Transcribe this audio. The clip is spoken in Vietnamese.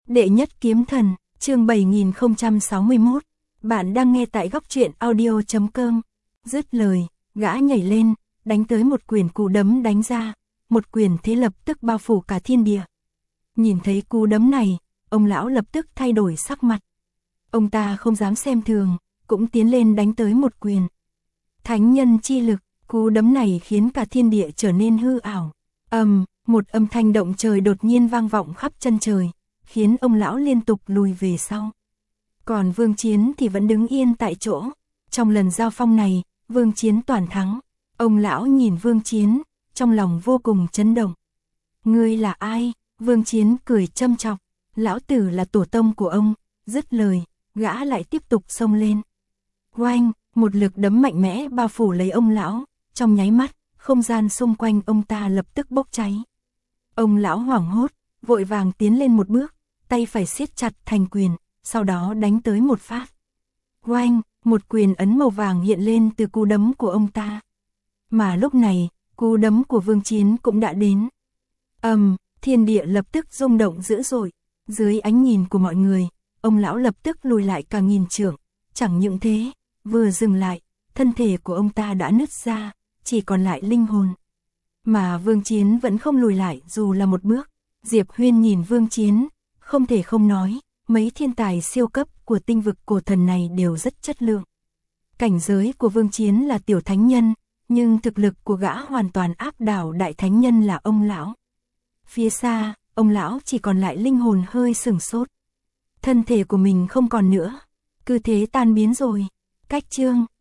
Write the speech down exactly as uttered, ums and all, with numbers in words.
Đệ nhất kiếm thần, chương bảy nghìn không trăm sáu mươi mốt. Bạn đang nghe tại góc truyện audio chấm com. Dứt lời, gã nhảy lên, đánh tới một quyền cú đấm đánh ra, một quyền thế lập tức bao phủ cả thiên địa. Nhìn thấy cú đấm này, ông lão lập tức thay đổi sắc mặt. Ông ta không dám xem thường, cũng tiến lên đánh tới một quyền. Thánh nhân chi lực, cú đấm này khiến cả thiên địa trở nên hư ảo. Ầm, một âm thanh động trời đột nhiên vang vọng khắp chân trời, khiến ông lão liên tục lùi về sau. Còn Vương Chiến thì vẫn đứng yên tại chỗ. Trong lần giao phong này, Vương Chiến toàn thắng. Ông lão nhìn Vương Chiến, trong lòng vô cùng chấn động. Ngươi là ai? Vương Chiến cười châm chọc. Lão tử là tổ tông của ông. Dứt lời, gã lại tiếp tục xông lên. Oanh, một lực đấm mạnh mẽ bao phủ lấy ông lão. Trong nháy mắt, không gian xung quanh ông ta lập tức bốc cháy. Ông lão hoảng hốt, vội vàng tiến lên một bước, tay phải siết chặt thành quyền, sau đó đánh tới một phát. Oanh, một quyền ấn màu vàng hiện lên từ cú đấm của ông ta. Mà lúc này, cú đấm của Vương Chiến cũng đã đến. Ầm, um, thiên địa lập tức rung động dữ dội. Dưới ánh nhìn của mọi người, ông lão lập tức lùi lại cả nghìn trượng. Chẳng những thế, vừa dừng lại, thân thể của ông ta đã nứt ra, chỉ còn lại linh hồn. Mà Vương Chiến vẫn không lùi lại dù là một bước. Diệp Huyên nhìn Vương Chiến, không thể không nói, mấy thiên tài siêu cấp của tinh vực cổ thần này đều rất chất lượng. Cảnh giới của Vương Chiến là tiểu thánh nhân, nhưng thực lực của gã hoàn toàn áp đảo đại thánh nhân là ông lão. Phía xa, ông lão chỉ còn lại linh hồn hơi sửng sốt. Thân thể của mình không còn nữa, cứ thế tan biến rồi. Cách chương,